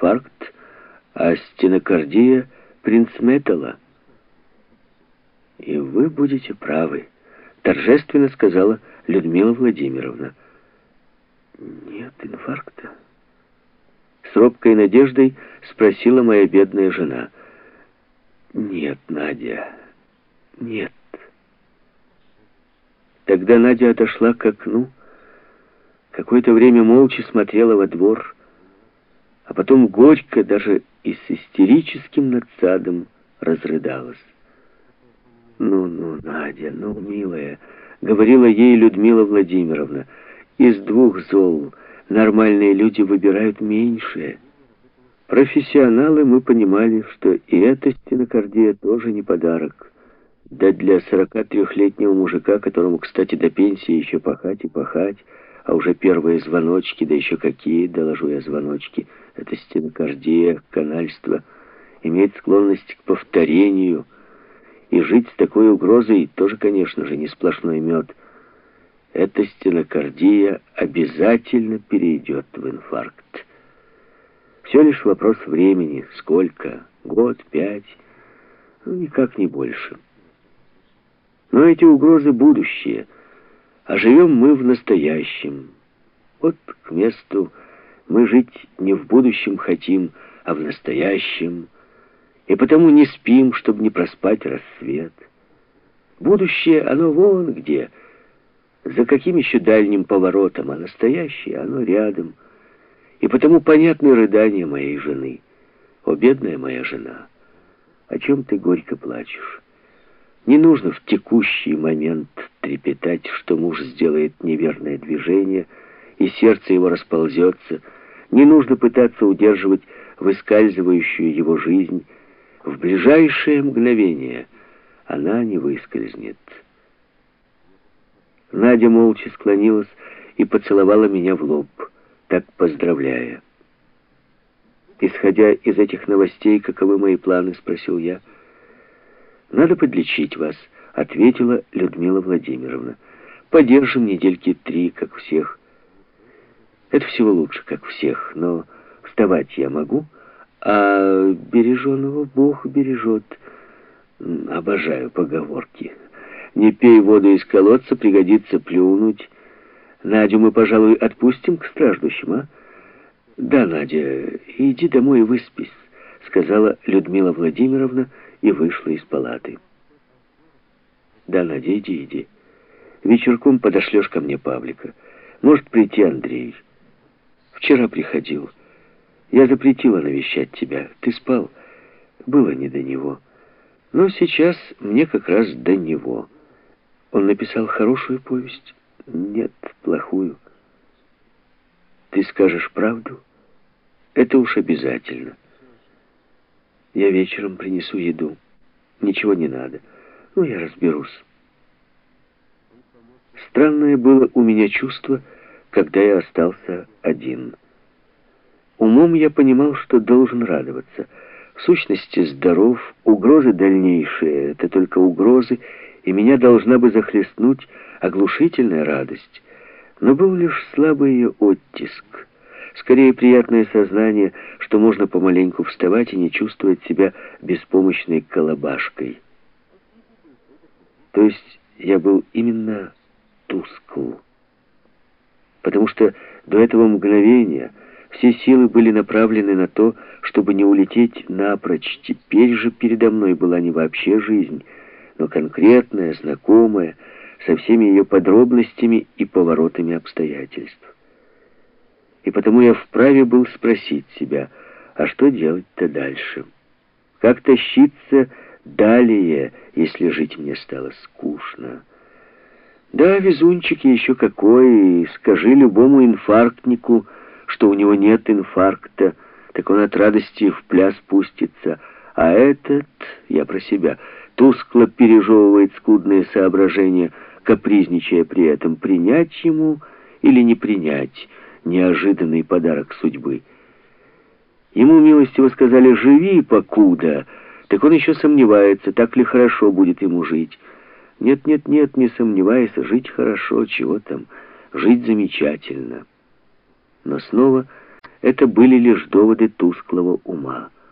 инфаркт, а стенокардия принцметалла. И вы будете правы, торжественно сказала Людмила Владимировна. Нет инфаркта? С робкой надеждой спросила моя бедная жена. Нет, Надя, нет. Тогда Надя отошла к окну, какое-то время молча смотрела во двор, а потом горько, даже и с истерическим надсадом, разрыдалась. «Ну, Надя, ну, милая», — говорила ей Людмила Владимировна, «из двух зол нормальные люди выбирают меньшее». Профессионалы мы понимали, что и эта стенокардия тоже не подарок. Да для 43-летнего мужика, которому, кстати, до пенсии еще пахать и пахать, а уже первые звоночки, да еще какие, доложу я, звоночки, это стенокардия, канальство, имеет склонность к повторению, и жить с такой угрозой тоже, конечно же, не сплошной мед. Эта стенокардия обязательно перейдет в инфаркт. Все лишь вопрос времени. Сколько? Год, 5? Ну, никак не больше. Но эти угрозы будущее, а живем мы в настоящем. Вот к месту мы жить не в будущем хотим, а в настоящем. И потому не спим, чтобы не проспать рассвет. Будущее, оно вон где, за каким еще дальним поворотом, а настоящее, оно рядом. И потому понятны рыдания моей жены. О, бедная моя жена, о чем ты горько плачешь? Не нужно в текущий момент трепетать, что муж сделает неверное движение, и сердце его расползется. Не нужно пытаться удерживать выскальзывающую его жизнь. В ближайшее мгновение она не выскользнет. Надя молча склонилась и поцеловала меня в лоб, так поздравляя. «Исходя из этих новостей, каковы мои планы?» — спросил я. «Надо подлечить вас», — ответила Людмила Владимировна. «Подержим недельки 3, как всех». «Это всего лучше, как всех, но вставать я могу, а береженого Бог бережет». Обожаю поговорки. «Не пей воду из колодца, пригодится плюнуть». Надю мы, пожалуй, отпустим к страждущим, а? «Да, Надя, иди домой и выспись», — сказала Людмила Владимировна и вышла из палаты. «Да, Надя, иди. Вечерком подошлешь ко мне Павлика. Может прийти Андрей. Вчера приходил. Я запретила навещать тебя. Ты спал. Было не до него. Но сейчас мне как раз до него. Он написал хорошую повесть? Нет, плохую. Ты скажешь правду? Это уж обязательно. Я вечером принесу еду. Ничего не надо. Ну, я разберусь». Странное было у меня чувство, когда я остался один. Умом я понимал, что должен радоваться. В сущности, здоров, угрозы дальнейшие — это только угрозы, и меня должна бы захлестнуть оглушительная радость. Но был лишь слабый ее оттиск. Скорее, приятное сознание, что можно помаленьку вставать и не чувствовать себя беспомощной колобашкой. То есть я был именно тускл. Потому что до этого мгновения все силы были направлены на то, чтобы не улететь напрочь. Теперь же передо мной была не вообще жизнь, но конкретная, знакомая, со всеми ее подробностями и поворотами обстоятельств. И потому я вправе был спросить себя, а что делать-то дальше? Как тащиться далее, если жить мне стало скучно? Да, везунчик еще какой, и скажи любому инфарктнику, что у него нет инфаркта, так он от радости в пляс пустится. А этот, я про себя, тускло пережевывает скудные соображения, капризничая при этом, принять ему или не принять неожиданный подарок судьбы. Ему милостиво сказали «живи, покуда», так он еще сомневается, так ли хорошо будет ему жить. Нет, не сомневайся, жить хорошо, чего там, жить замечательно. Но снова это были лишь доводы тусклого ума.